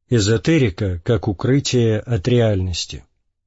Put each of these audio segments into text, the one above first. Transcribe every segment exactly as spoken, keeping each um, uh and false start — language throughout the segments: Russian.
Эзотерика как укрытие от реальности.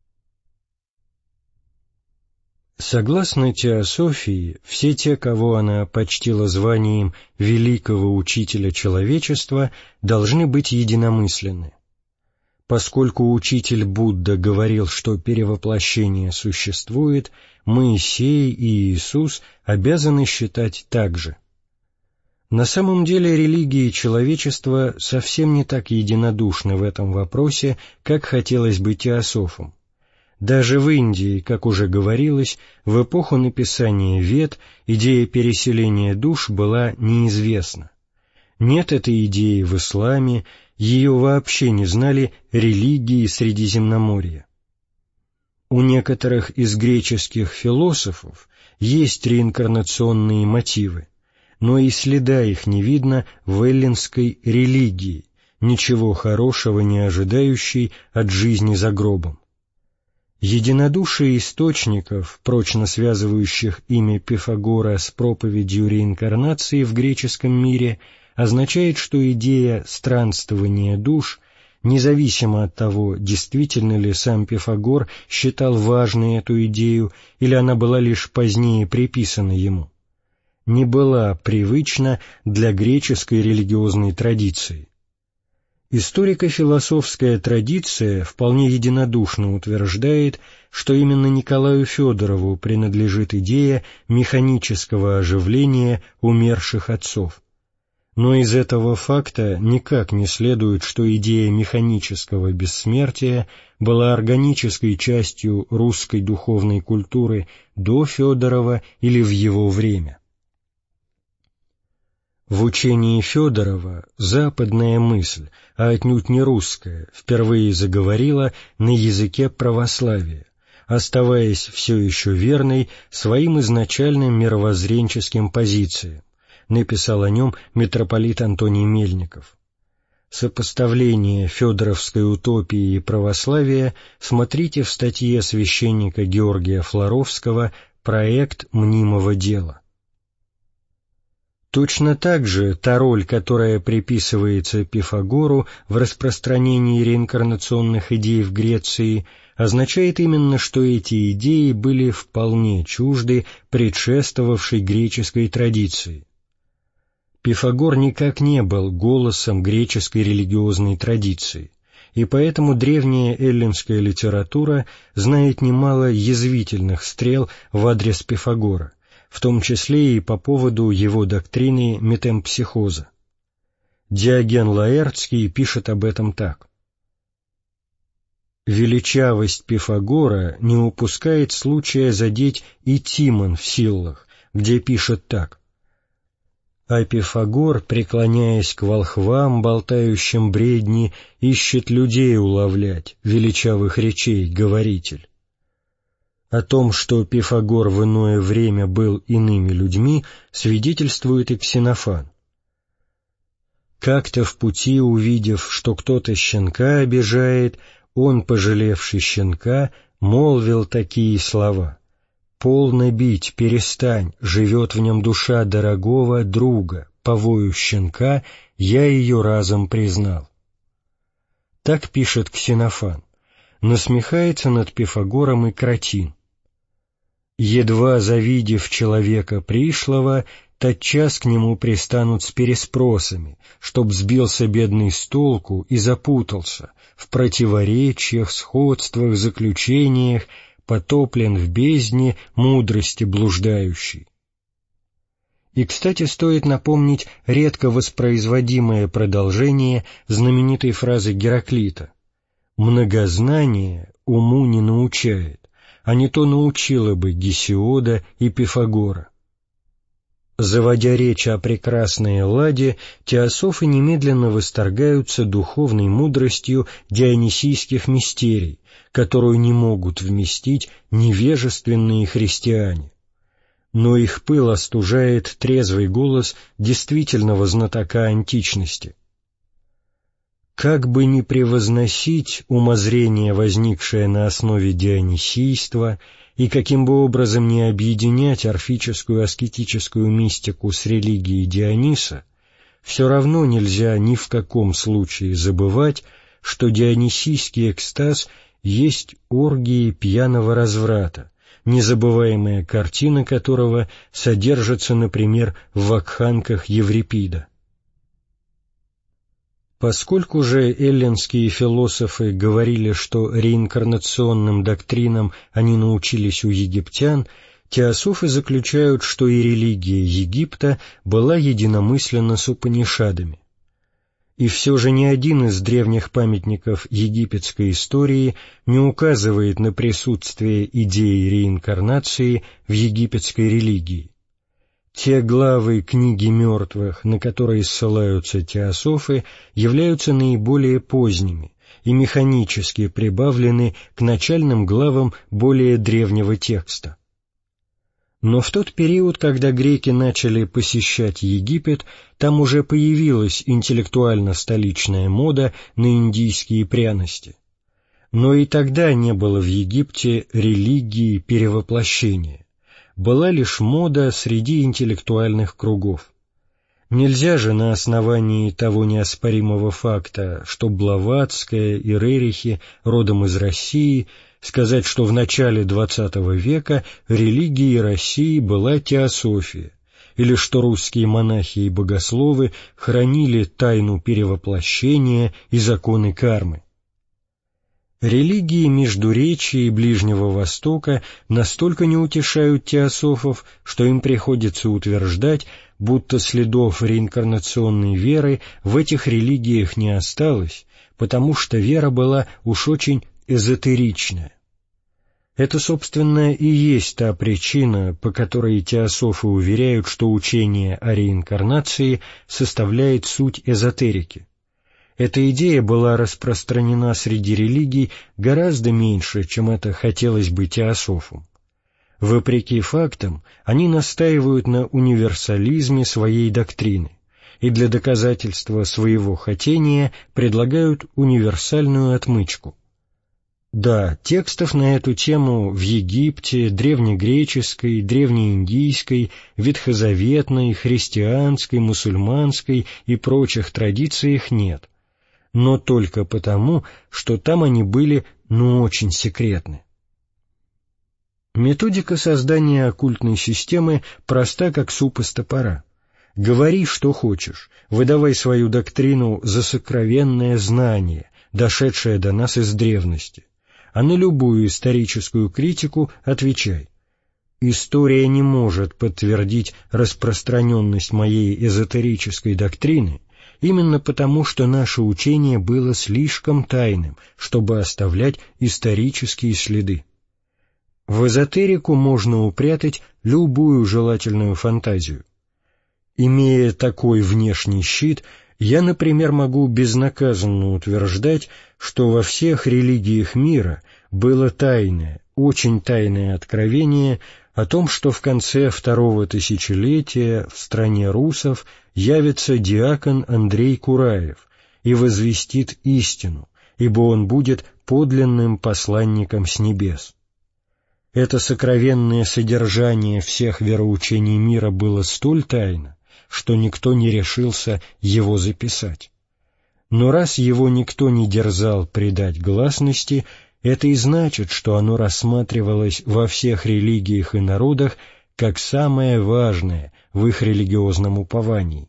Согласно теософии, все те, кого она почтила званием великого учителя человечества, должны быть единомысленны. Поскольку учитель Будда говорил, что перевоплощение существует, Моисей и Иисус обязаны считать так же. На самом деле религии человечества совсем не так единодушны в этом вопросе, как хотелось бы теософам. Даже в Индии, как уже говорилось, в эпоху написания Вед идея переселения душ была неизвестна. Нет этой идеи в исламе, ее вообще не знали религии Средиземноморья. У некоторых из греческих философов есть реинкарнационные мотивы, но и следа их не видно в эллинской религии, ничего хорошего не ожидающей от жизни за гробом. Единодушие источников, прочно связывающих имя Пифагора с проповедью реинкарнации в греческом мире, означает, что идея странствования душ, независимо от того, действительно ли сам Пифагор считал важной эту идею или она была лишь позднее приписана ему, не была привычна для греческой религиозной традиции. Историко-философская традиция вполне единодушно утверждает, что именно Николаю Федорову принадлежит идея механического оживления умерших отцов. Но из этого факта никак не следует, что идея механического бессмертия была органической частью русской духовной культуры до Федорова или в его время. В учении Федорова западная мысль, а отнюдь не русская, впервые заговорила на языке православия, оставаясь все еще верной своим изначальным мировоззренческим позициям, написал о нем митрополит Антоний Мельников. Сопоставление федоровской утопии и православия смотрите в статье священника Георгия Флоровского «Проект мнимого дела». Точно так же та роль, которая приписывается Пифагору в распространении реинкарнационных идей в Греции, означает именно, что эти идеи были вполне чужды предшествовавшей греческой традиции. Пифагор никак не был голосом греческой религиозной традиции, и поэтому древняя эллинская литература знает немало язвительных стрел в адрес Пифагора, в том числе и по поводу его доктрины метемпсихоза. Диоген Лаэртский пишет об этом так. «Величавость Пифагора не упускает случая задеть и Тимон в Силлах, где пишет так. А Пифагор, преклоняясь к волхвам, болтающим бредни, ищет людей уловлять, величавых речей говоритель». О том, что Пифагор в иное время был иными людьми, свидетельствует и Ксенофан. «Как-то в пути, увидев, что кто-то щенка обижает, он, пожалевший щенка, молвил такие слова: «Полно бить, перестань, живет в нем душа дорогого друга, по вою щенка я ее разом признал». Так пишет Ксенофан. Насмехается над Пифагором и Кратин. «Едва завидев человека пришлого, тотчас к нему пристанут с переспросами, чтоб сбился бедный с толку и запутался, в противоречиях, сходствах, заключениях, потоплен в бездне мудрости блуждающей». И, кстати, стоит напомнить редко воспроизводимое продолжение знаменитой фразы Гераклита: «Многознание уму не научает, а не то научило бы Гесиода и Пифагора». Заводя речь о прекрасной Элладе, теософы немедленно восторгаются духовной мудростью дионисийских мистерий, которую не могут вместить невежественные христиане. Но их пыл остужает трезвый голос действительного знатока античности. Как бы ни превозносить умозрение, возникшее на основе дионисийства, и каким бы образом ни объединять орфическую аскетическую мистику с религией Диониса, все равно нельзя ни в каком случае забывать, что дионисийский экстаз есть оргии пьяного разврата, незабываемая картина которого содержится, например, в вакханках Еврипида. Поскольку же эллинские философы говорили, что реинкарнационным доктринам они научились у египтян, теософы заключают, что и религия Египта была единомысленна с Упанишадами. И все же ни один из древних памятников египетской истории не указывает на присутствие идеи реинкарнации в египетской религии. Те главы книги мертвых, на которые ссылаются теософы, являются наиболее поздними и механически прибавлены к начальным главам более древнего текста. Но в тот период, когда греки начали посещать Египет, там уже появилась интеллектуально-столичная мода на индийские пряности. Но и тогда не было в Египте религии перевоплощения. Была лишь мода среди интеллектуальных кругов. Нельзя же на основании того неоспоримого факта, что Блаватская и Рерихи родом из России, сказать, что в начале двадцатого века религией России была теософия, или что русские монахи и богословы хранили тайну перевоплощения и законы кармы. Религии Междуречия и Ближнего Востока настолько не утешают теософов, что им приходится утверждать, будто следов реинкарнационной веры в этих религиях не осталось, потому что вера была уж очень эзотеричная. Это, собственно, и есть та причина, по которой теософы уверяют, что учение о реинкарнации составляет суть эзотерики. Эта идея была распространена среди религий гораздо меньше, чем это хотелось бы теософам. Вопреки фактам, они настаивают на универсализме своей доктрины и для доказательства своего хотения предлагают универсальную отмычку. Да, текстов на эту тему в Египте, древнегреческой, древнеиндийской, ветхозаветной, христианской, мусульманской и прочих традициях нет, но только потому, что там они были, ну, очень секретны. Методика создания оккультной системы проста, как суп из топора. Говори, что хочешь, выдавай свою доктрину за сокровенное знание, дошедшее до нас из древности, а на любую историческую критику отвечай. История не может подтвердить распространенность моей эзотерической доктрины, именно потому, что наше учение было слишком тайным, чтобы оставлять исторические следы. В эзотерику можно упрятать любую желательную фантазию. Имея такой внешний щит, я, например, могу безнаказанно утверждать, что во всех религиях мира было тайное, очень тайное откровение о том, что в конце второго тысячелетия в стране русов явится диакон Андрей Кураев и возвестит истину, ибо он будет подлинным посланником с небес. Это сокровенное содержание всех вероучений мира было столь тайно, что никто не решился его записать. Но раз его никто не дерзал придать гласности, это и значит, что оно рассматривалось во всех религиях и народах как самое важное в их религиозном уповании.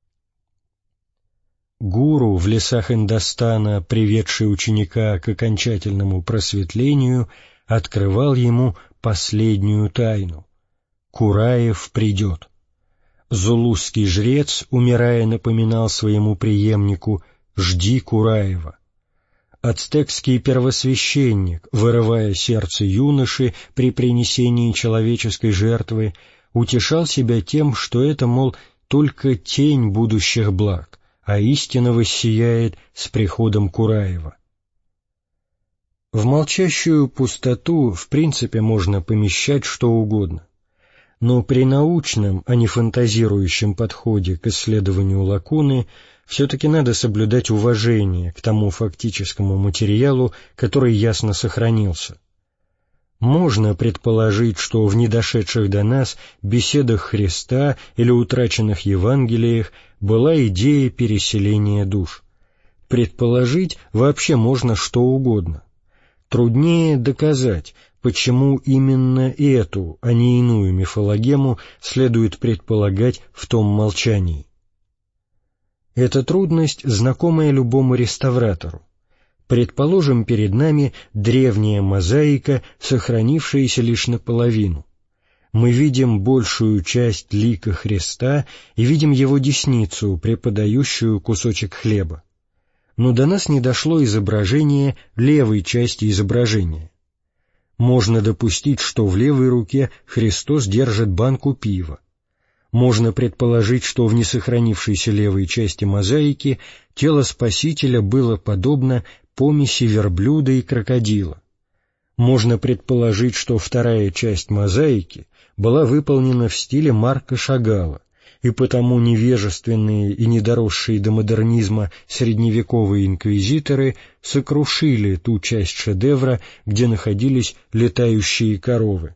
Гуру, в лесах Индостана, приведший ученика к окончательному просветлению, открывал ему последнюю тайну. Кураев придет. Зулусский жрец, умирая, напоминал своему преемнику: «Жди Кураева». Ацтекский первосвященник, вырывая сердце юноши при принесении человеческой жертвы, утешал себя тем, что это, мол, только тень будущих благ, а истина воссияет с приходом Кураева. В молчащую пустоту в принципе можно помещать что угодно, но при научном, а не фантазирующем подходе к исследованию лакуны все-таки надо соблюдать уважение к тому фактическому материалу, который ясно сохранился. Можно предположить, что в недошедших до нас беседах Христа или утраченных Евангелиях была идея переселения душ. Предположить вообще можно что угодно. Труднее доказать, почему именно эту, а не иную мифологему следует предполагать в том молчании. Эта трудность знакомая любому реставратору. Предположим, перед нами древняя мозаика, сохранившаяся лишь наполовину. Мы видим большую часть лика Христа и видим его десницу, преподающую кусочек хлеба. Но до нас не дошло изображение левой части изображения. Можно допустить, что в левой руке Христос держит банку пива. Можно предположить, что в несохранившейся левой части мозаики тело Спасителя было подобно помеси верблюда и крокодила. Можно предположить, что вторая часть мозаики была выполнена в стиле Марка Шагала, и потому невежественные и недоросшие до модернизма средневековые инквизиторы сокрушили ту часть шедевра, где находились летающие коровы.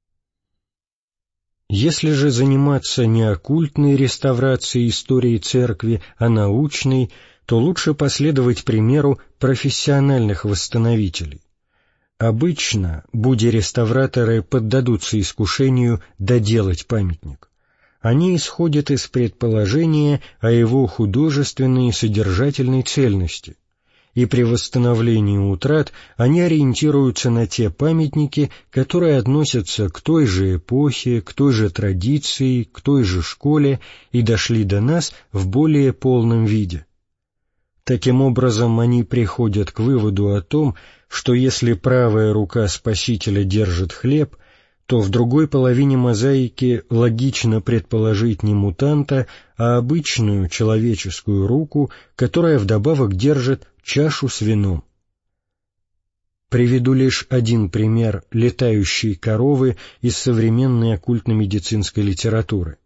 Если же заниматься не оккультной реставрацией истории церкви, а научной, то лучше последовать примеру профессиональных восстановителей. Обычно буди-реставраторы поддадутся искушению доделать памятник. Они исходят из предположения о его художественной и содержательной цельности, и при восстановлении утрат они ориентируются на те памятники, которые относятся к той же эпохе, к той же традиции, к той же школе и дошли до нас в более полном виде. Таким образом, они приходят к выводу о том, что если правая рука Спасителя держит хлеб, то в другой половине мозаики логично предположить не мутанта, а обычную человеческую руку, которая вдобавок держит чашу с вином. Приведу лишь один пример летающей коровы из современной оккультно-медицинской литературы.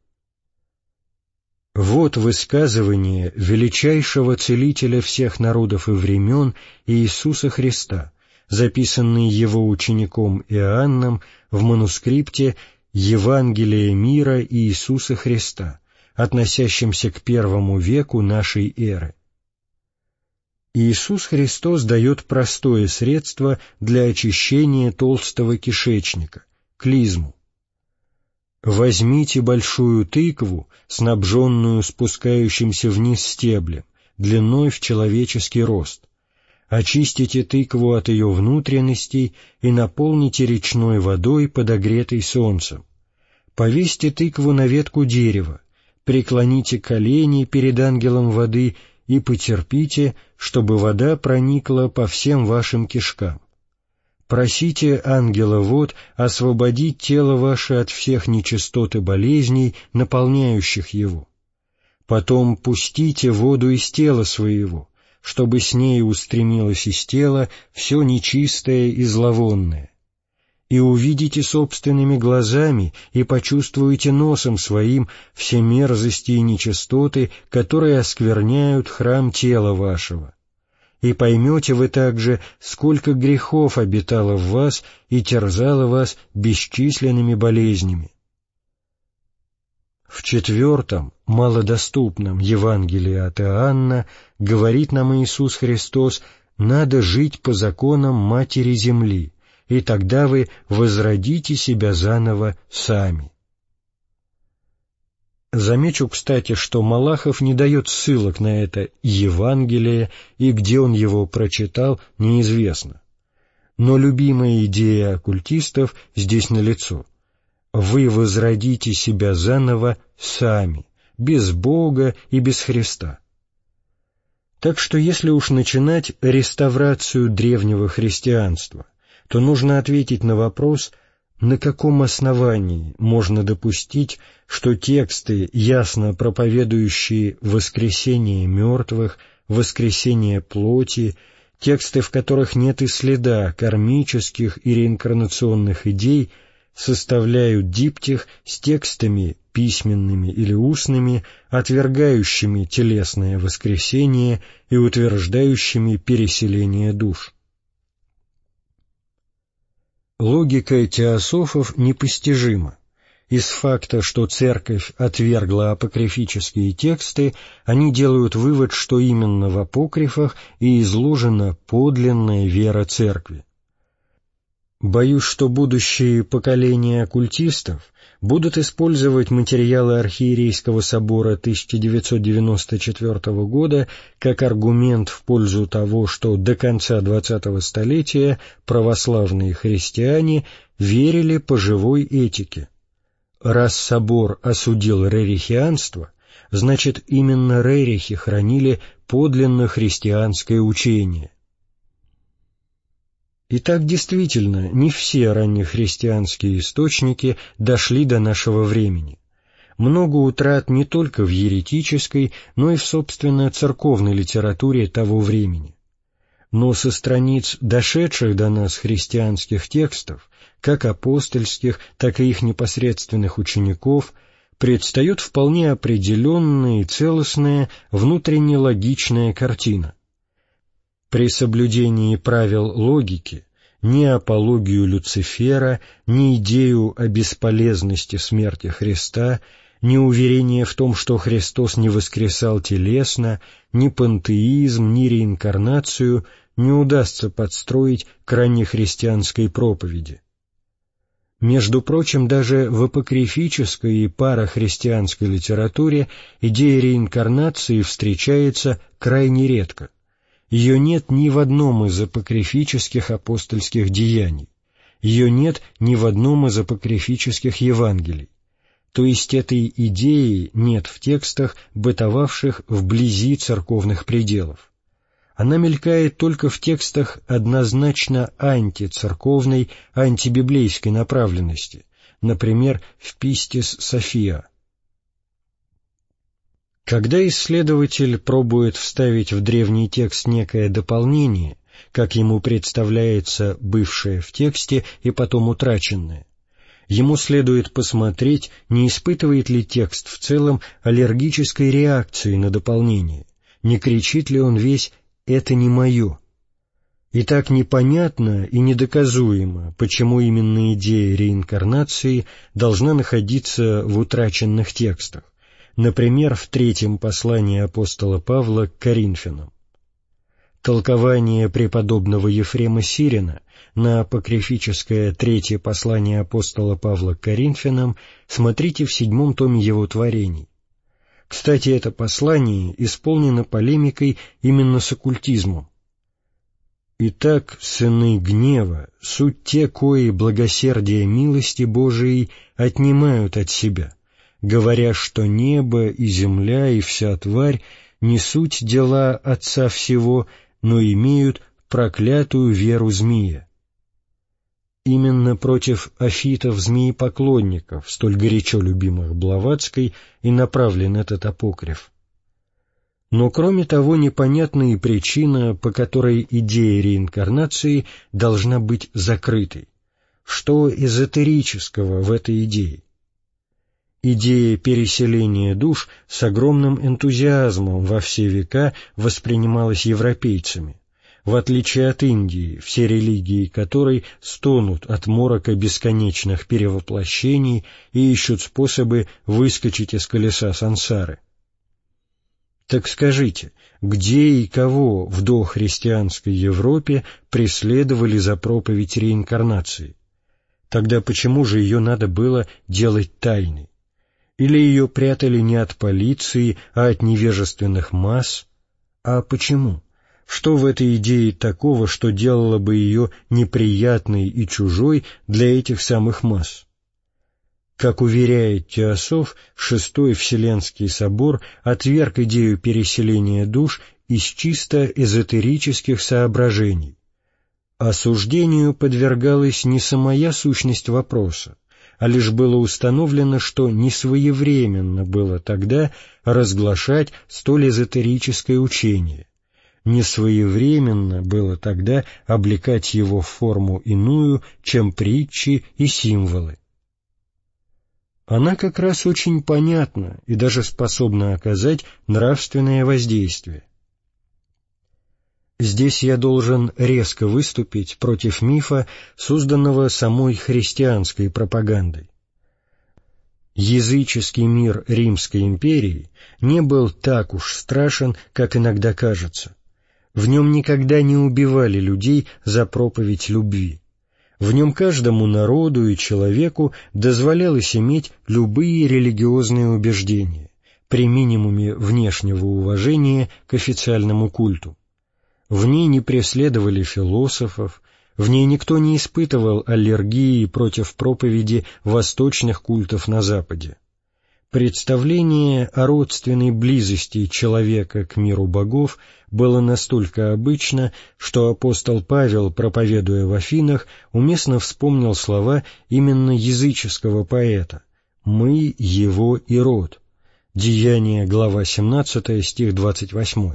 Вот высказывание величайшего целителя всех народов и времен Иисуса Христа, записанное его учеником Иоанном в манускрипте «Евангелие мира Иисуса Христа», относящемся к первому веку нашей эры. Иисус Христос дает простое средство для очищения толстого кишечника – клизму. «Возьмите большую тыкву, снабженную спускающимся вниз стеблем, длиной в человеческий рост. Очистите тыкву от ее внутренностей и наполните речной водой, подогретой солнцем. Повесьте тыкву на ветку дерева, преклоните колени перед ангелом воды и потерпите, чтобы вода проникла по всем вашим кишкам. Просите ангела вод освободить тело ваше от всех нечистот и болезней, наполняющих его. Потом пустите воду из тела своего, чтобы с ней устремилось из тела все нечистое и зловонное. И увидите собственными глазами и почувствуете носом своим все мерзости и нечистоты, которые оскверняют храм тела вашего. И поймете вы также, сколько грехов обитало в вас и терзало вас бесчисленными болезнями». В четвертом, малодоступном Евангелии от Иоанна говорит нам Иисус Христос: «Надо жить по законам Матери Земли, и тогда вы возродите себя заново сами». Замечу, кстати, что Малахов не дает ссылок на это Евангелие, и где он его прочитал, неизвестно. Но любимая идея оккультистов здесь налицо. Вы возродите себя заново сами, без Бога и без Христа. Так что если уж начинать реставрацию древнего христианства, то нужно ответить на вопрос, на каком основании можно допустить, что тексты, ясно проповедующие воскресение мертвых, воскресение плоти, тексты, в которых нет и следа кармических и реинкарнационных идей, составляют диптих с текстами, письменными или устными, отвергающими телесное воскресение и утверждающими переселение душ. Логика теософов непостижима, Из факта, что Церковь отвергла апокрифические тексты, они делают вывод, что именно в апокрифах и изложена подлинная вера Церкви. Боюсь, что будущие поколения оккультистов будут использовать материалы Архиерейского собора тысяча девятьсот девяносто четвёртого года как аргумент в пользу того, что до конца двадцатого столетия православные христиане верили по живой этике. Раз собор осудил рерихианство, значит, именно рерихи хранили подлинно христианское учение. Итак, действительно, не все раннехристианские источники дошли до нашего времени. Много утрат не только в еретической, но и в, собственно, церковной литературе того времени. Но со страниц дошедших до нас христианских текстов, как апостольских, так и их непосредственных учеников, предстает вполне определенная и целостная внутренне логичная картина. При соблюдении правил логики ни апологию Люцифера, ни идею о бесполезности смерти Христа, ни уверение в том, что Христос не воскресал телесно, ни пантеизм, ни реинкарнацию не удастся подстроить к раннехристианской проповеди. Между прочим, даже в апокрифической и парахристианской литературе идея реинкарнации встречается крайне редко. Ее нет ни в одном из апокрифических апостольских деяний, ее нет ни в одном из апокрифических Евангелий, то есть этой идеи нет в текстах, бытовавших вблизи церковных пределов. Она мелькает только в текстах однозначно антицерковной, антибиблейской направленности, например, в Пистис София. Когда исследователь пробует вставить в древний текст некое дополнение, как ему представляется бывшее в тексте и потом утраченное, ему следует посмотреть, не испытывает ли текст в целом аллергической реакции на дополнение, не кричит ли он весь «это не мое». И так непонятно и недоказуемо, почему именно идея реинкарнации должна находиться в утраченных текстах, например, в третьем послании апостола Павла к Коринфянам. Толкование преподобного Ефрема Сирина на апокрифическое третье послание апостола Павла к Коринфянам смотрите в седьмом томе его творений. Кстати, это послание исполнено полемикой именно с оккультизмом. «Итак, сыны гнева, суть те, кои благосердие милости Божией отнимают от себя, говоря, что небо и земля и вся тварь не суть дела Отца всего, но имеют проклятую веру змея». Именно против афитов-змеепоклонников, столь горячо любимых Блаватской, и направлен этот апокриф. Но кроме того, непонятна и причина, по которой идея реинкарнации должна быть закрытой. Что эзотерического в этой идее? Идея переселения душ с огромным энтузиазмом во все века воспринималась европейцами, в отличие от Индии, все религии которой стонут от морока бесконечных перевоплощений и ищут способы выскочить из колеса сансары. Так скажите, где и кого в дохристианской Европе преследовали за проповедь реинкарнации? Тогда почему же ее надо было делать тайной? Или ее прятали не от полиции, а от невежественных масс? А почему? Что в этой идее такого, что делало бы ее неприятной и чужой для этих самых масс? Как уверяет Теософ, Шестой Вселенский собор отверг идею переселения душ из чисто эзотерических соображений. Осуждению подвергалась не самая сущность вопроса, а лишь было установлено, что несвоевременно было тогда разглашать столь эзотерическое учение. Несвоевременно было тогда облекать его в форму иную, чем притчи и символы. Она как раз очень понятна и даже способна оказать нравственное воздействие. Здесь я должен резко выступить против мифа, созданного самой христианской пропагандой. языческий мир Римской империи не был так уж страшен, как иногда кажется. В нем никогда не убивали людей за проповедь любви. В нем каждому народу и человеку дозволялось иметь любые религиозные убеждения, при минимуме внешнего уважения к официальному культу. В ней не преследовали философов, в ней никто не испытывал аллергии против проповеди восточных культов на Западе. Представление о родственной близости человека к миру богов было настолько обычно, что апостол Павел, проповедуя в Афинах, уместно вспомнил слова именно языческого поэта «Мы его и род». Деяния, глава семнадцатая, стих двадцать восемь.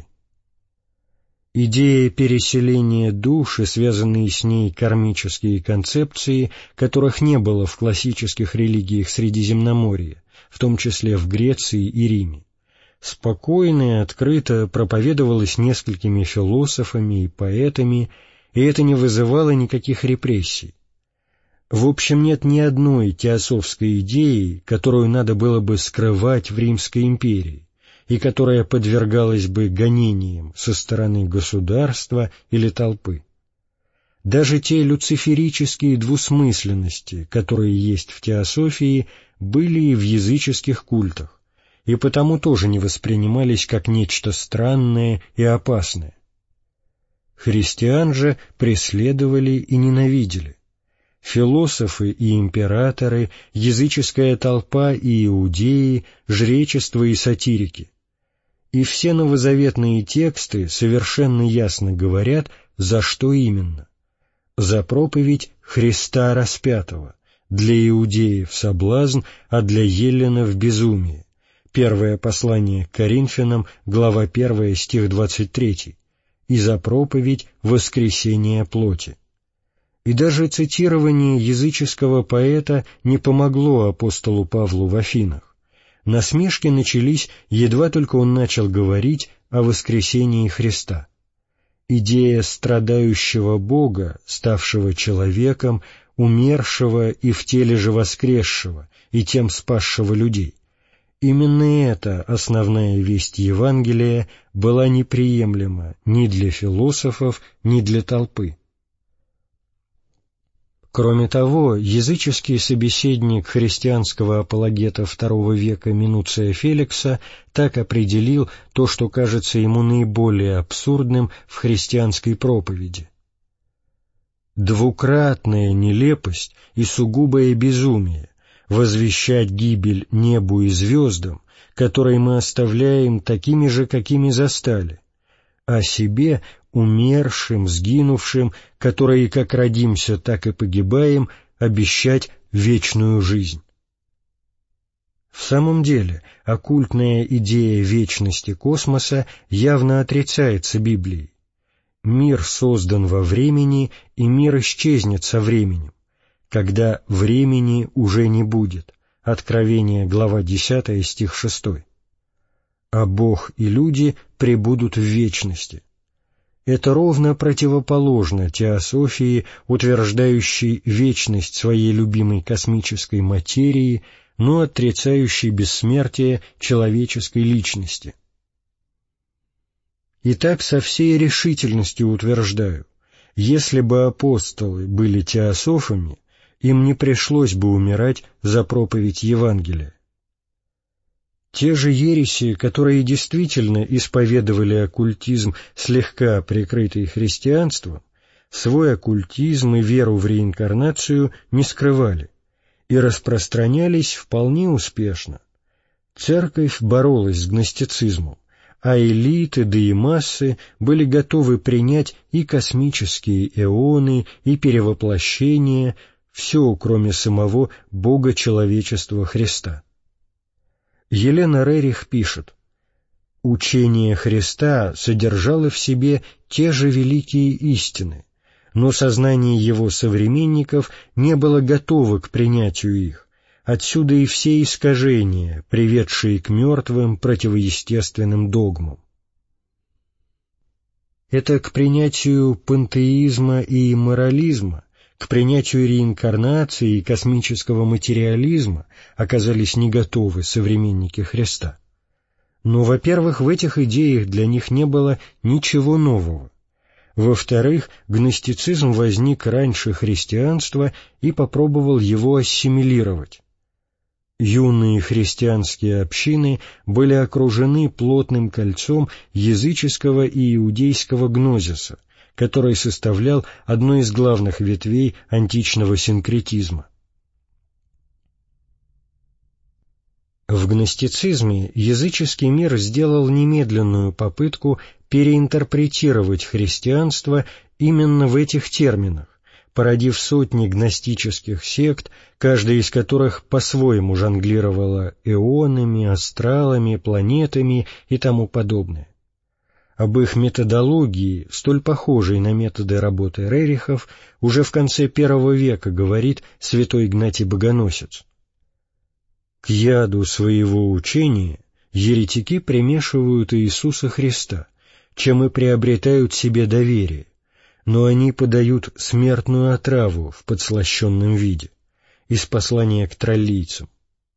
Идея переселения душ и связанные с ней кармические концепции, которых не было в классических религиях Средиземноморья, в том числе в Греции и Риме, спокойно и открыто проповедовалась несколькими философами и поэтами, и это не вызывало никаких репрессий. В общем, нет ни одной теософской идеи, которую надо было бы скрывать в Римской империи, и которая подвергалась бы гонениям со стороны государства или толпы. Даже те люциферические двусмысленности, которые есть в теософии, были и в языческих культах, и потому тоже не воспринимались как нечто странное и опасное. Христиан же преследовали и ненавидели. Философы и императоры, языческая толпа и иудеи, жречество и сатирики. И все новозаветные тексты совершенно ясно говорят, за что именно. За проповедь Христа распятого, для иудеев соблазн, а для еллинов безумие. Первое послание к Коринфянам, глава первая, стих двадцать третий. И за проповедь воскресения плоти. И даже цитирование языческого поэта не помогло апостолу Павлу в Афинах. Насмешки начались, едва только он начал говорить о воскресении Христа. Идея страдающего Бога, ставшего человеком, умершего и в теле же воскресшего, и тем спасшего людей. Именно эта основная весть Евангелия была неприемлема ни для философов, ни для толпы. Кроме того, языческий собеседник христианского апологета второго века Минуция Феликса так определил то, что кажется ему наиболее абсурдным в христианской проповеди. «Двукратная нелепость и сугубое безумие возвещать гибель небу и звездам, которые мы оставляем такими же, какими застали, а себе, умершим, сгинувшим, которые как родимся, так и погибаем, обещать вечную жизнь». В самом деле, оккультная идея вечности космоса явно отрицается Библией. Мир создан во времени, и мир исчезнет со временем, когда времени уже не будет. Откровение, глава десятая, стих шестой. А Бог и люди пребудут в вечности. Это ровно противоположно теософии, утверждающей вечность своей любимой космической материи, но отрицающей бессмертие человеческой личности. Итак, со всей решительностью утверждаю, если бы апостолы были теософами, им не пришлось бы умирать за проповедь Евангелия. Те же ереси, которые действительно исповедовали оккультизм, слегка прикрытый христианством, свой оккультизм и веру в реинкарнацию не скрывали и распространялись вполне успешно. Церковь боролась с гностицизмом, а элиты, да и массы были готовы принять и космические эоны, и перевоплощение, все, кроме самого Бога человечества Христа. Елена Рерих пишет: «Учение Христа содержало в себе те же великие истины, но сознание его современников не было готово к принятию их, отсюда и все искажения, приведшие к мертвым противоестественным догмам». Это к принятию пантеизма и морализма, к принятию реинкарнации и космического материализма оказались не готовы современники Христа. Но, во-первых, в этих идеях для них не было ничего нового. Во-вторых, гностицизм возник раньше христианства и попробовал его ассимилировать. Юные христианские общины были окружены плотным кольцом языческого и иудейского гнозиса, который составлял одну из главных ветвей античного синкретизма. В гностицизме языческий мир сделал немедленную попытку переинтерпретировать христианство именно в этих терминах, породив сотни гностических сект, каждая из которых по-своему жонглировала эонами, астралами, планетами и тому подобное. Об их методологии, столь похожей на методы работы Рерихов, уже в конце первого века говорит святой Игнатий Богоносец. К яду своего учения еретики примешивают Иисуса Христа, чем и приобретают себе доверие, но они подают смертную отраву в подслащенном виде. Из послания к троллийцам.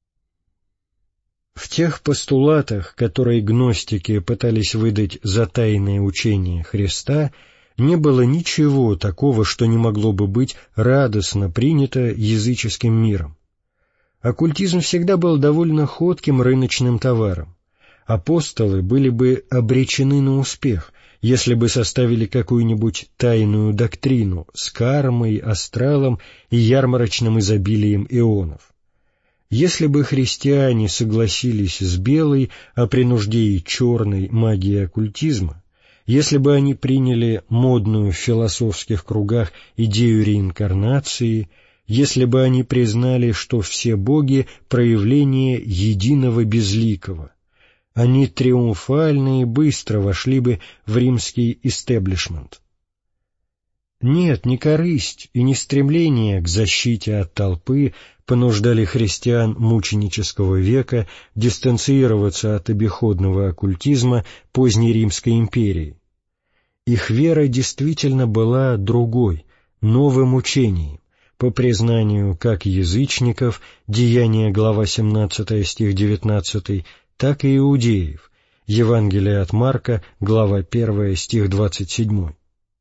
В тех постулатах, которые гностики пытались выдать за тайное учение Христа, не было ничего такого, что не могло бы быть радостно принято языческим миром. Оккультизм всегда был довольно ходким рыночным товаром. Апостолы были бы обречены на успех, если бы составили какую-нибудь тайную доктрину с кармой, астралом и ярмарочным изобилием эонов. Если бы христиане согласились с белой, а при нужде и черной магией оккультизма, если бы они приняли модную в философских кругах идею реинкарнации, если бы они признали, что все боги — проявление единого безликого, они триумфально и быстро вошли бы в римский истеблишмент. Нет, не корысть и не стремление к защите от толпы понуждали христиан мученического века дистанцироваться от обиходного оккультизма поздней Римской империи. Их вера действительно была другой, новым учением, по признанию как язычников, Деяния, глава семнадцатая, стих девятнадцатый, так и иудеев, Евангелие от Марка, глава первая, стих двадцать семь.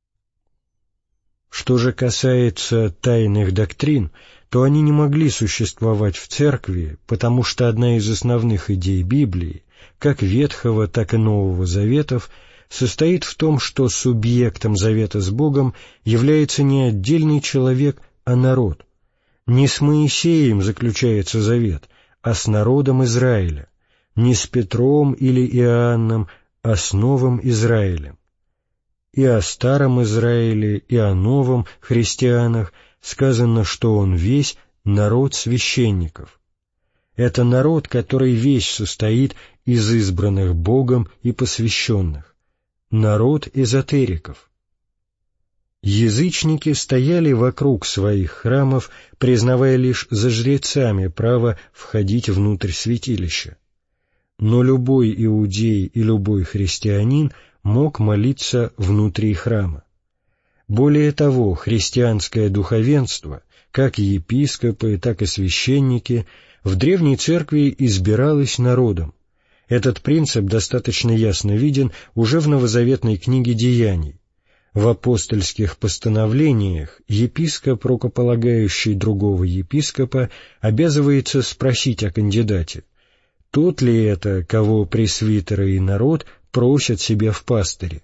Что же касается тайных доктрин, то они не могли существовать в церкви, потому что одна из основных идей Библии, как Ветхого, так и Нового Заветов, состоит в том, что субъектом завета с Богом является не отдельный человек, а народ. Не с Моисеем заключается завет, а с народом Израиля, не с Петром или Иоанном, а с новым Израилем. И о старом Израиле, и о новом христианах сказано, что он весь народ священников. Это народ, который весь состоит из избранных Богом и посвященных. Народ эзотериков. Язычники стояли вокруг своих храмов, признавая лишь за жрецами право входить внутрь святилища. Но любой иудей и любой христианин мог молиться внутри храма. Более того, христианское духовенство, как епископы, так и священники, в Древней Церкви избиралось народом. Этот принцип достаточно ясно виден уже в новозаветной книге «Деяний». В апостольских постановлениях епископ, рукополагающий другого епископа, обязывается спросить о кандидате, тот ли это, кого пресвитеры и народ просят себе в пастыре.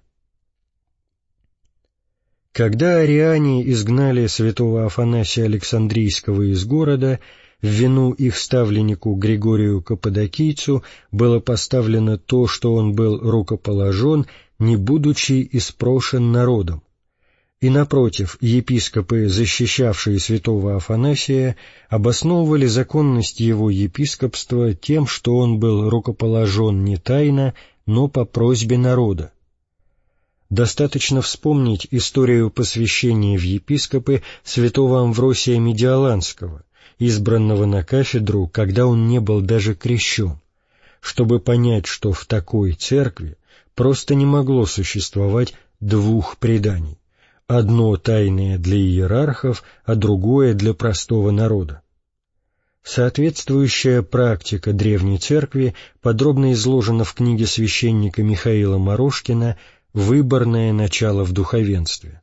Когда ариане изгнали святого Афанасия Александрийского из города, в вину их ставленнику Григорию Каппадокийцу было поставлено то, что он был рукоположен, не будучи испрошен народом. И, напротив, епископы, защищавшие святого Афанасия, обосновывали законность его епископства тем, что он был рукоположен не тайно, но по просьбе народа. Достаточно вспомнить историю посвящения в епископы святого Амвросия Медиаланского, избранного на кафедру, когда он не был даже крещен, чтобы понять, что в такой церкви просто не могло существовать двух преданий — одно тайное для иерархов, а другое для простого народа. Соответствующая практика Древней Церкви подробно изложена в книге священника Михаила Морошкина «Выборное начало в духовенстве».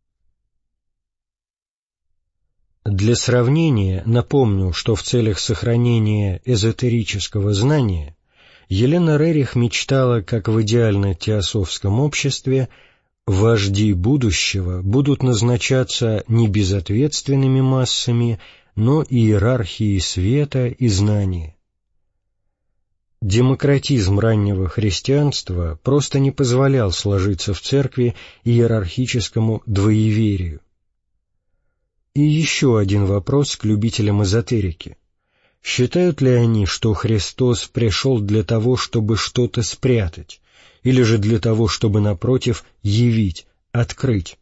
Для сравнения напомню, что в целях сохранения эзотерического знания Елена Рерих мечтала, как в идеально-теософском обществе, вожди будущего будут назначаться не безответственными массами, но иерархией света и знания. Демократизм раннего христианства просто не позволял сложиться в церкви иерархическому двоеверию. И еще один вопрос к любителям эзотерики. Считают ли они, что Христос пришел для того, чтобы что-то спрятать, или же для того, чтобы, напротив, явить, открыть?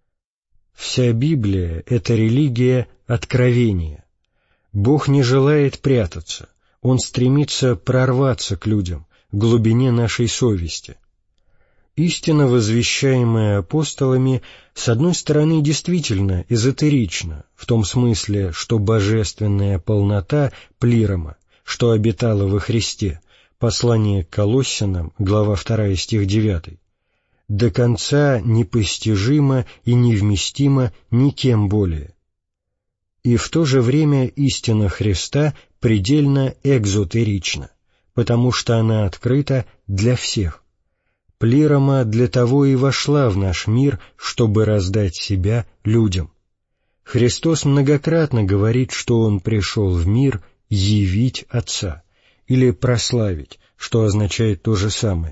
Вся Библия — это религия откровения. Бог не желает прятаться, Он стремится прорваться к людям, к глубине нашей совести. Истина, возвещаемая апостолами, с одной стороны, действительно эзотерична, в том смысле, что божественная полнота плирома, что обитала во Христе, послание к Колоссянам, глава вторая, стих девятый, до конца непостижима и невместима никем более. И в то же время истина Христа предельно экзотерична, потому что она открыта для всех. Плирома для того и вошла в наш мир, чтобы раздать себя людям. Христос многократно говорит, что Он пришел в мир явить Отца, или прославить, что означает то же самое.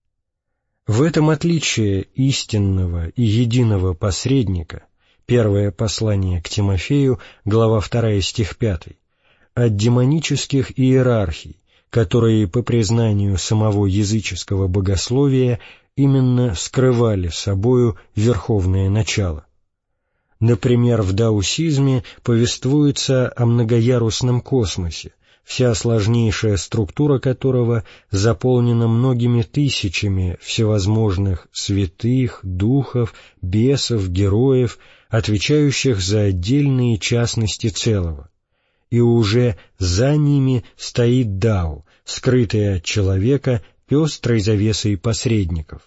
В этом отличие истинного и единого посредника, первое послание к Тимофею, глава вторая, стих пятый, от демонических иерархий, которые, по признанию самого языческого богословия, именно скрывали собою верховное начало. Например, в даосизме повествуется о многоярусном космосе, вся сложнейшая структура которого заполнена многими тысячами всевозможных святых, духов, бесов, героев, отвечающих за отдельные частности целого. И уже за ними стоит Дао, скрытая от человека пестрой завесой посредников.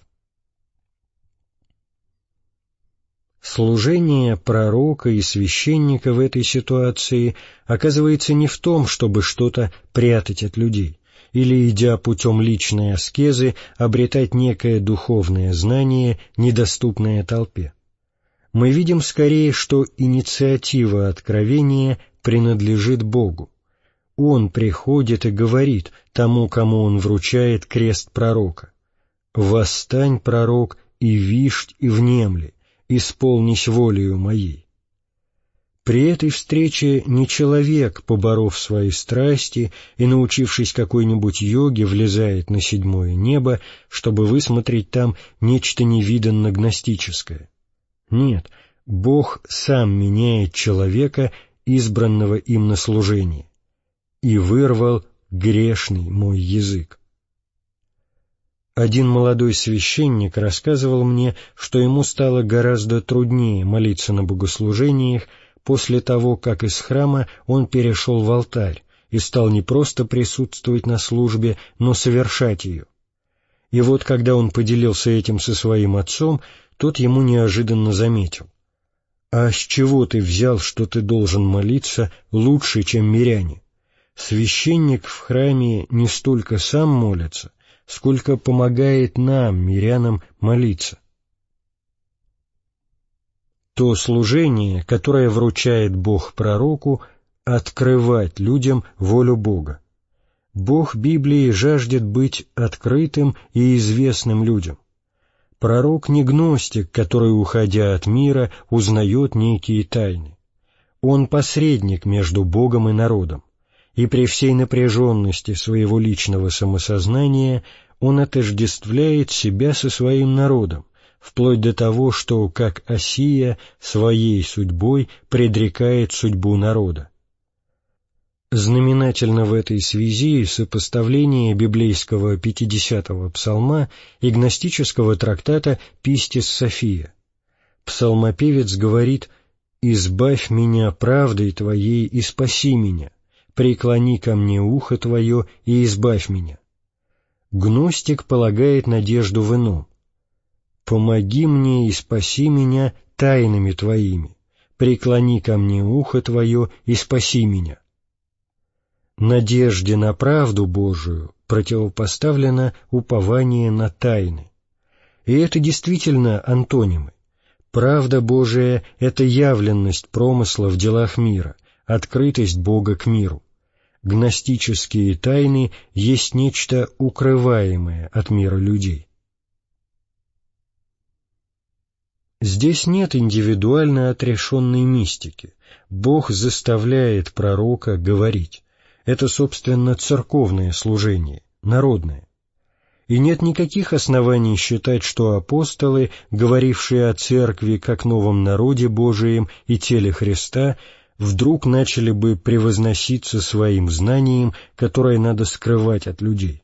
Служение пророка и священника в этой ситуации оказывается не в том, чтобы что-то прятать от людей, или, идя путем личной аскезы, обретать некое духовное знание, недоступное толпе. Мы видим скорее, что инициатива откровения принадлежит Богу. Он приходит и говорит тому, кому Он вручает крест пророка: «Восстань, пророк, и вишь, и внемли, исполнись волею моей». При этой встрече не человек, поборов свои страсти и научившись какой-нибудь йоге, влезает на седьмое небо, чтобы высмотреть там нечто невиданно-гностическое. Нет, Бог сам меняет человека, избранного им на служение. «И вырвал грешный мой язык». Один молодой священник рассказывал мне, что ему стало гораздо труднее молиться на богослужениях после того, как из храма он перешел в алтарь и стал не просто присутствовать на службе, но совершать ее. И вот, когда он поделился этим со своим отцом, тот ему неожиданно заметил: «А с чего ты взял, что ты должен молиться лучше, чем миряне? Священник в храме не столько сам молится, сколько помогает нам, мирянам, молиться». То служение, которое вручает Бог пророку, открывать людям волю Бога. Бог Библии жаждет быть открытым и известным людям. Пророк не гностик, который, уходя от мира, узнает некие тайны. Он посредник между Богом и народом, и при всей напряженности своего личного самосознания он отождествляет себя со своим народом, вплоть до того, что, как Осия, своей судьбой предрекает судьбу народа. Знаменательно в этой связи сопоставление библейского пятидесятого псалма и гностического трактата «Пистис София». Псалмопевец говорит: «Избавь меня правдой Твоей и спаси меня, преклони ко мне ухо Твое и избавь меня». Гностик полагает надежду в ином: «Помоги мне и спаси меня тайнами Твоими, преклони ко мне ухо Твое и спаси меня». Надежде на правду Божию противопоставлено упование на тайны. И это действительно антонимы. Правда Божия — это явленность промысла в делах мира, открытость Бога к миру. Гностические тайны есть нечто укрываемое от мира людей. Здесь нет индивидуально отрешенной мистики. Бог заставляет пророка говорить. Это, собственно, церковное служение, народное. И нет никаких оснований считать, что апостолы, говорившие о церкви как новом народе Божием и теле Христа, вдруг начали бы превозноситься своим знанием, которое надо скрывать от людей.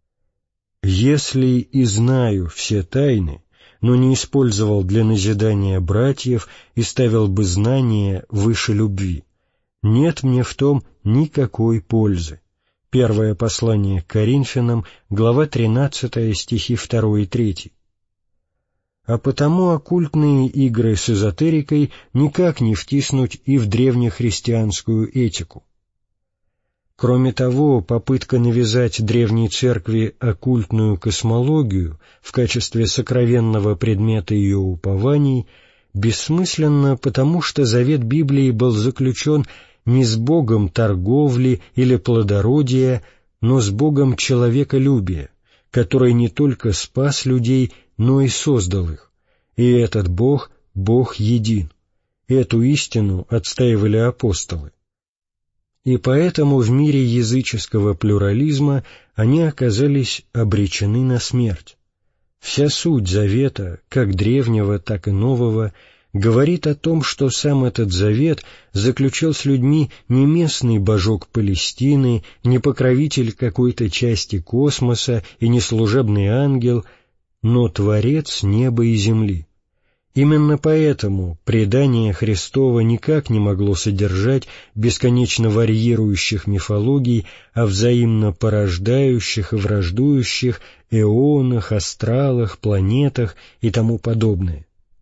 «Если и знаю все тайны, но не использовал для назидания братьев и ставил бы знание выше любви, нет мне в том никакой пользы». Первое послание к Коринфянам, глава тринадцатая, стихи второй и третий. А потому оккультные игры с эзотерикой никак не втиснуть и в древнехристианскую этику. Кроме того, попытка навязать древней церкви оккультную космологию в качестве сокровенного предмета ее упований бессмысленна, потому что завет Библии был заключен не с Богом торговли или плодородия, но с Богом человеколюбия, который не только спас людей, но и создал их. И этот Бог — Бог един. Эту истину отстаивали апостолы. И поэтому в мире языческого плюрализма они оказались обречены на смерть. Вся суть завета, как древнего, так и нового, говорит о том, что сам этот завет заключил с людьми не местный божок Палестины, не покровитель какой-то части космоса и не служебный ангел, но Творец неба и земли. Именно поэтому предание Христово никак не могло содержать бесконечно варьирующих мифологий о взаимно порождающих и враждующих эонах, астралах, планетах и тому подобное.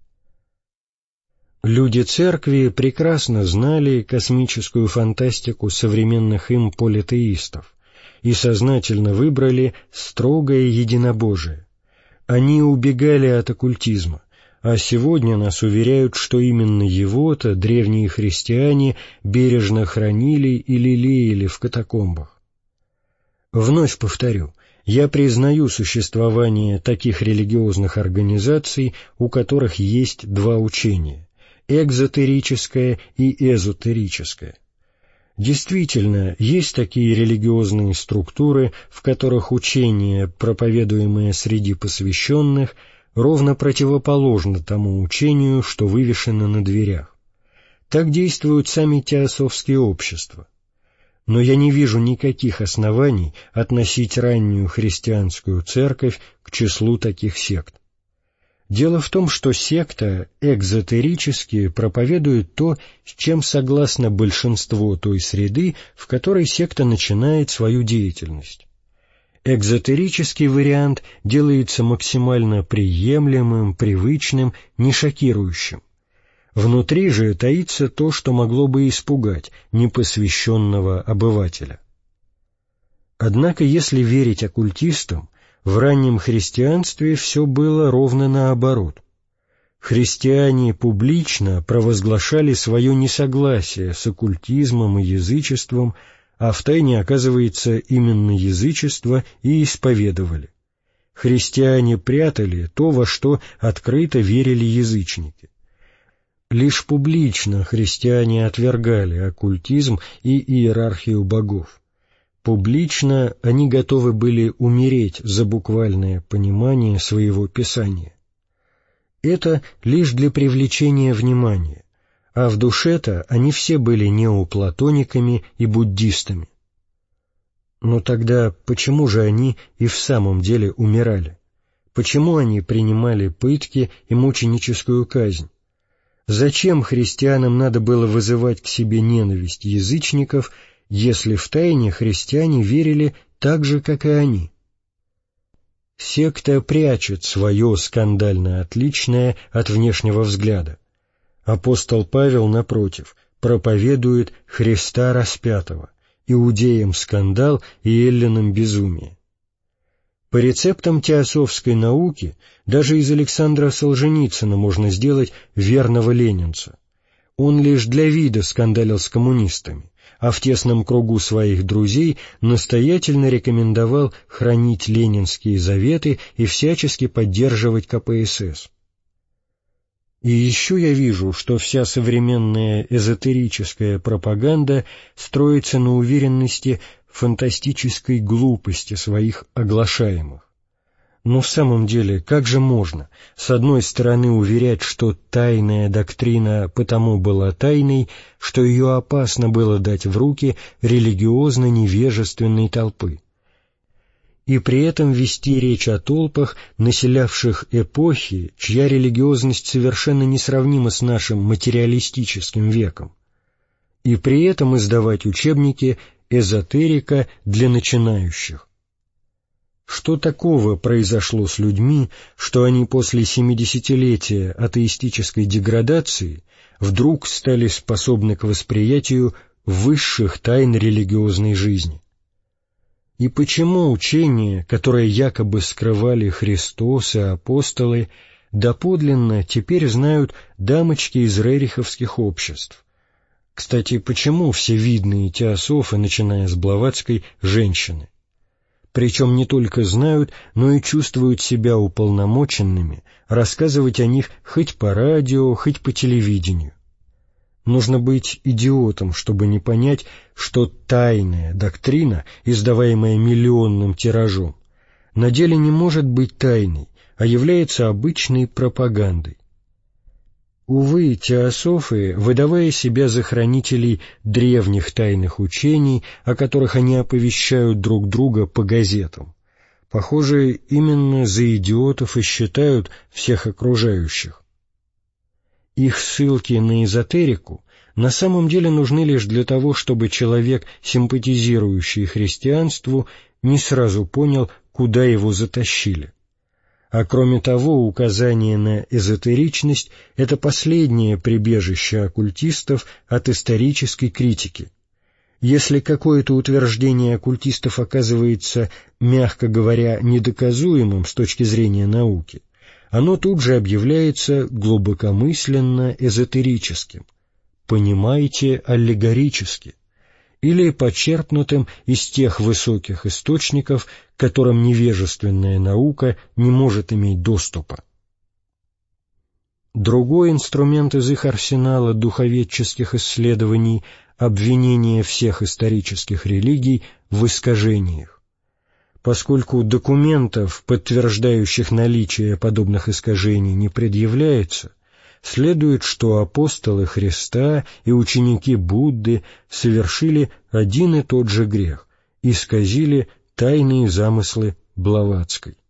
Люди церкви прекрасно знали космическую фантастику современных им политеистов и сознательно выбрали строгое единобожие. Они убегали от оккультизма, а сегодня нас уверяют, что именно его-то древние христиане бережно хранили и лелеяли в катакомбах. Вновь повторю, я признаю существование таких религиозных организаций, у которых есть два учения — экзотерическое и эзотерическое. Действительно, есть такие религиозные структуры, в которых учение, проповедуемое среди посвященных, ровно противоположно тому учению, что вывешено на дверях. Так действуют сами теософские общества. Но я не вижу никаких оснований относить раннюю христианскую церковь к числу таких сект. Дело в том, что секта экзотерически проповедует то, с чем согласно большинство той среды, в которой секта начинает свою деятельность. Экзотерический вариант делается максимально приемлемым, привычным, не шокирующим. Внутри же таится то, что могло бы испугать непосвященного обывателя. Однако, если верить оккультистам, в раннем христианстве все было ровно наоборот. Христиане публично провозглашали свое несогласие с оккультизмом и язычеством, а втайне, оказывается, именно язычество и исповедовали. Христиане прятали то, во что открыто верили язычники. Лишь публично христиане отвергали оккультизм и иерархию богов. Публично они готовы были умереть за буквальное понимание своего Писания. Это лишь для привлечения внимания, а в душе-то они все были неоплатониками и буддистами. Но тогда почему же они и в самом деле умирали? Почему они принимали пытки и мученическую казнь? Зачем христианам надо было вызывать к себе ненависть язычников, если втайне христиане верили так же, как и они? Секта прячет свое скандально отличное от внешнего взгляда. Апостол Павел, напротив, проповедует Христа распятого, иудеям скандал и эллинам безумие. По рецептам теософской науки даже из Александра Солженицына можно сделать верного ленинца. Он лишь для вида скандалил с коммунистами, а в тесном кругу своих друзей настоятельно рекомендовал хранить ленинские заветы и всячески поддерживать ка пэ эс эс. И еще я вижу, что вся современная эзотерическая пропаганда строится на уверенности фантастической глупости своих оглашаемых. Но в самом деле, как же можно, с одной стороны, уверять, что тайная доктрина потому была тайной, что ее опасно было дать в руки религиозно-невежественной толпы, и при этом вести речь о толпах, населявших эпохи, чья религиозность совершенно несравнима с нашим материалистическим веком, и при этом издавать учебники «Эзотерика для начинающих». Что такого произошло с людьми, что они после семидесятилетия атеистической деградации вдруг стали способны к восприятию высших тайн религиозной жизни? И почему учения, которые якобы скрывали Христос и апостолы, доподлинно теперь знают дамочки из рериховских обществ? Кстати, почему все видные теософы, начиная с Блаватской, женщины? Причем не только знают, но и чувствуют себя уполномоченными рассказывать о них хоть по радио, хоть по телевидению. Нужно быть идиотом, чтобы не понять, что тайная доктрина, издаваемая миллионным тиражом, на деле не может быть тайной, а является обычной пропагандой. Увы, теософы, выдавая себя за хранителей древних тайных учений, о которых они оповещают друг друга по газетам, похоже, именно за идиотов и считают всех окружающих. Их ссылки на эзотерику на самом деле нужны лишь для того, чтобы человек, симпатизирующий христианству, не сразу понял, куда его затащили. А кроме того, указание на эзотеричность — это последнее прибежище оккультистов от исторической критики. Если какое-то утверждение оккультистов оказывается, мягко говоря, недоказуемым с точки зрения науки, оно тут же объявляется глубокомысленно эзотерическим, понимаете, аллегорически, или почерпнутым из тех высоких источников, к которым невежественная наука не может иметь доступа. Другой инструмент из их арсенала духоведческих исследований — обвинение всех исторических религий в искажениях. Поскольку документов, подтверждающих наличие подобных искажений, не предъявляется, следует, что апостолы Христа и ученики Будды совершили один и тот же грех — исказили тайные замыслы Блаватской.